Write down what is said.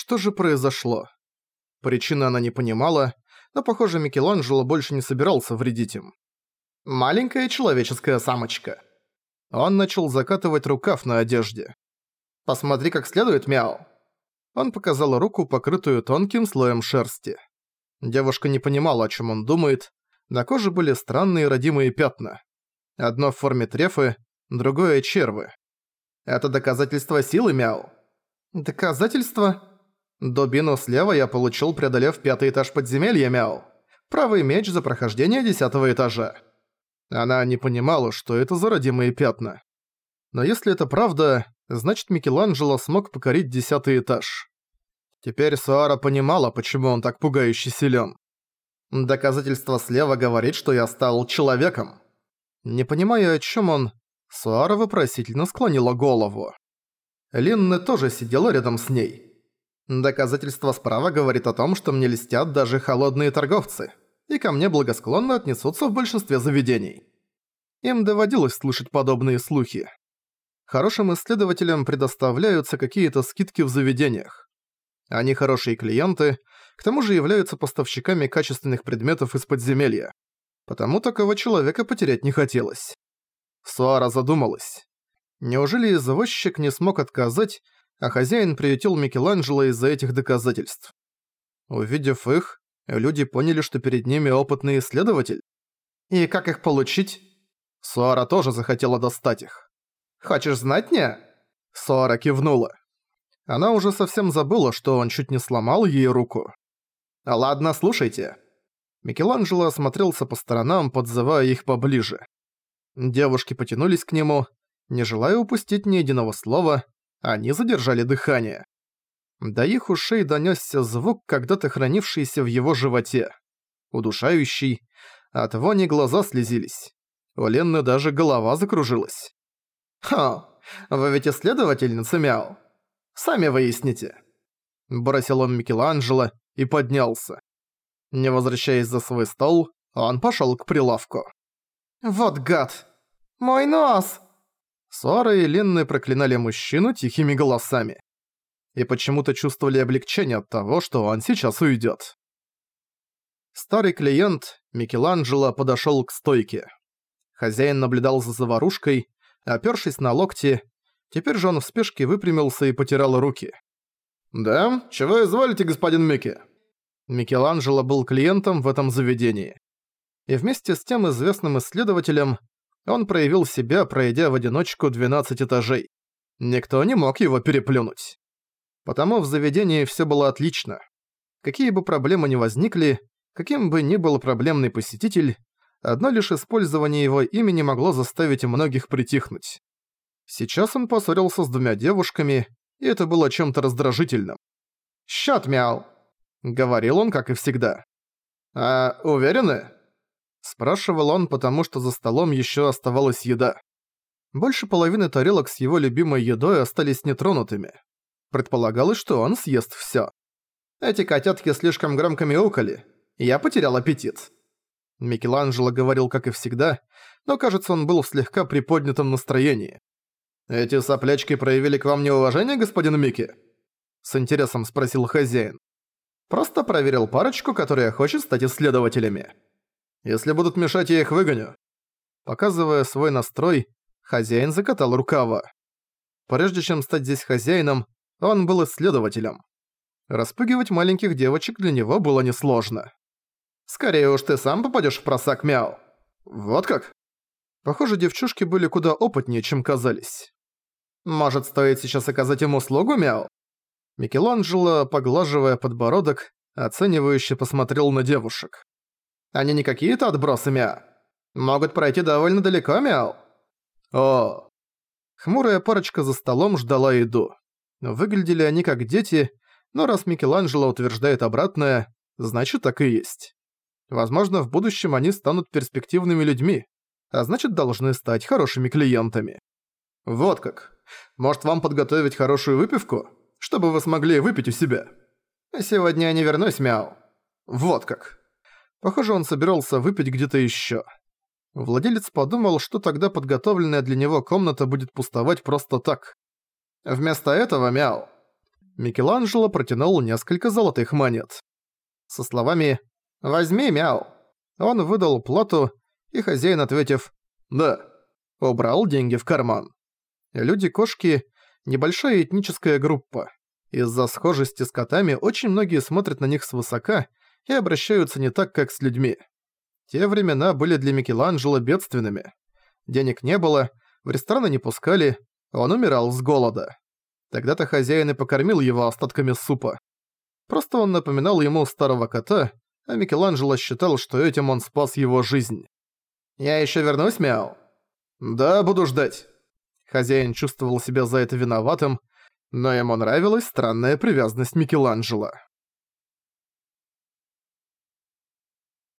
Что же произошло? Причины она не понимала, но, похоже, Микеланджело больше не собирался вредить им. «Маленькая человеческая самочка». Он начал закатывать рукав на одежде. «Посмотри как следует, Мяу». Он показал руку, покрытую тонким слоем шерсти. Девушка не понимала, о чем он думает. На коже были странные родимые пятна. Одно в форме трефы, другое червы. «Это доказательство силы, Мяу». «Доказательство?» «Дубину слева я получил, преодолев 5-й этаж подземелья, Мяу. Правый меч за прохождение 10-го этажа». Она не понимала, что это за родимые пятна. Но если это правда, значит Микеланджело смог покорить 10-й этаж. Теперь Суара понимала, почему он так пугающе силен. «Доказательство слева говорит, что я стал человеком». Не понимая, о чем он, Суара вопросительно склонила голову. Линна тоже сидела рядом с ней. «Доказательство справа говорит о том, что мне льстят даже холодные торговцы, и ко мне благосклонно отнесутся в большинстве заведений». Им доводилось слышать подобные слухи. Хорошим исследователям предоставляются какие-то скидки в заведениях. Они хорошие клиенты, к тому же являются поставщиками качественных предметов из подземелья. Потому такого человека потерять не хотелось. Суара задумалась. Неужели извозчик не смог отказать, а хозяин приютил Микеланджело из-за этих доказательств? Увидев их, люди поняли, что перед ними опытный исследователь. И как их получить? Суара тоже захотела достать их. «Хочешь знать, не?» Суара кивнула. Она уже совсем забыла, что он чуть не сломал ей руку. «Ладно, слушайте». Микеланджело осмотрелся по сторонам, подзывая их поближе. Девушки потянулись к нему. Не желая упустить ни единого слова, они задержали дыхание. До их ушей донёсся звук, когда-то хранившийся в его животе. Удушающий. От вони глаза слезились. У Ленны даже голова закружилась. «Ха, вы ведь исследовательница, Мяу. Сами выясните». Бросил он Микеланджело и поднялся. Не возвращаясь за свой стол, он пошёл к прилавку. «Вот гад! Мой нос!» Суара и Линны проклинали мужчину тихими голосами. И почему-то чувствовали облегчение от того, что он сейчас уйдет. Старый клиент, Микеланджело, подошёл к стойке. Хозяин наблюдал за заварушкой, опёршись на локти. Теперь же он в спешке выпрямился и потирал руки. «Да? Чего изволите, господин Микки?» Микеланджело был клиентом в этом заведении. И вместе с тем известным исследователем он проявил себя, пройдя в одиночку 12 этажей. Никто не мог его переплюнуть. Потому в заведении всё было отлично. Какие бы проблемы ни возникли, каким бы ни был проблемный посетитель, одно лишь использование его имени могло заставить многих притихнуть. Сейчас он поссорился с 2 девушками, и это было чем-то раздражительным. «Счёт, Мяу!» — говорил он, как и всегда. «А уверены?» — спрашивал он, потому что за столом ещё оставалась еда. Больше половины тарелок с его любимой едой остались нетронутыми. Предполагалось, что он съест всё. «Эти котятки слишком громко мяукали. Я потерял аппетит». Микеланджело говорил, как и всегда, но, кажется, он был в слегка приподнятом настроении. «Эти соплячки проявили к вам неуважение, господин Микки?» С интересом спросил хозяин. «Просто проверил парочку, которая хочет стать исследователями. Если будут мешать, я их выгоню». Показывая свой настрой, хозяин закатал рукава. Прежде чем стать здесь хозяином, он был исследователем. Распугивать маленьких девочек для него было несложно. «Скорее уж ты сам попадешь в просак, Мяу». «Вот как?» Похоже, девчушки были куда опытнее, чем казались. «Может, стоит сейчас оказать им услугу, Мяу?» Микеланджело, поглаживая подбородок, оценивающе посмотрел на девушек. «Они не какие-то отбросы, Мяу. Могут пройти довольно далеко, Мяу». «О!» Хмурая парочка за столом ждала еду. Выглядели они как дети, но раз Микеланджело утверждает обратное, значит так и есть. Возможно, в будущем они станут перспективными людьми, а значит должны стать хорошими клиентами. «Вот как. Может, вам подготовить хорошую выпивку, чтобы вы смогли выпить у себя?» «Сегодня я не вернусь, Мяу». «Вот как». Похоже, он собирался выпить где-то ещё. Владелец подумал, что тогда подготовленная для него комната будет пустовать просто так. «Вместо этого, Мяу». Микеланджело протянул несколько золотых монет. Со словами «Возьми, мяу!» он выдал плату, и хозяин, ответив «Да», убрал деньги в карман. Люди-кошки – небольшая этническая группа. Из-за схожести с котами очень многие смотрят на них свысока и обращаются не так, как с людьми. Те времена были для Микеланджело бедственными. Денег не было, в рестораны не пускали, он умирал с голода. Тогда-то хозяин и покормил его остатками супа. Просто он напоминал ему старого кота, а Микеланджело считал, что этим он спас его жизнь. «Я ещё вернусь, мяу?» «Да, буду ждать». Хозяин чувствовал себя за это виноватым, но ему нравилась странная привязанность Микеланджело.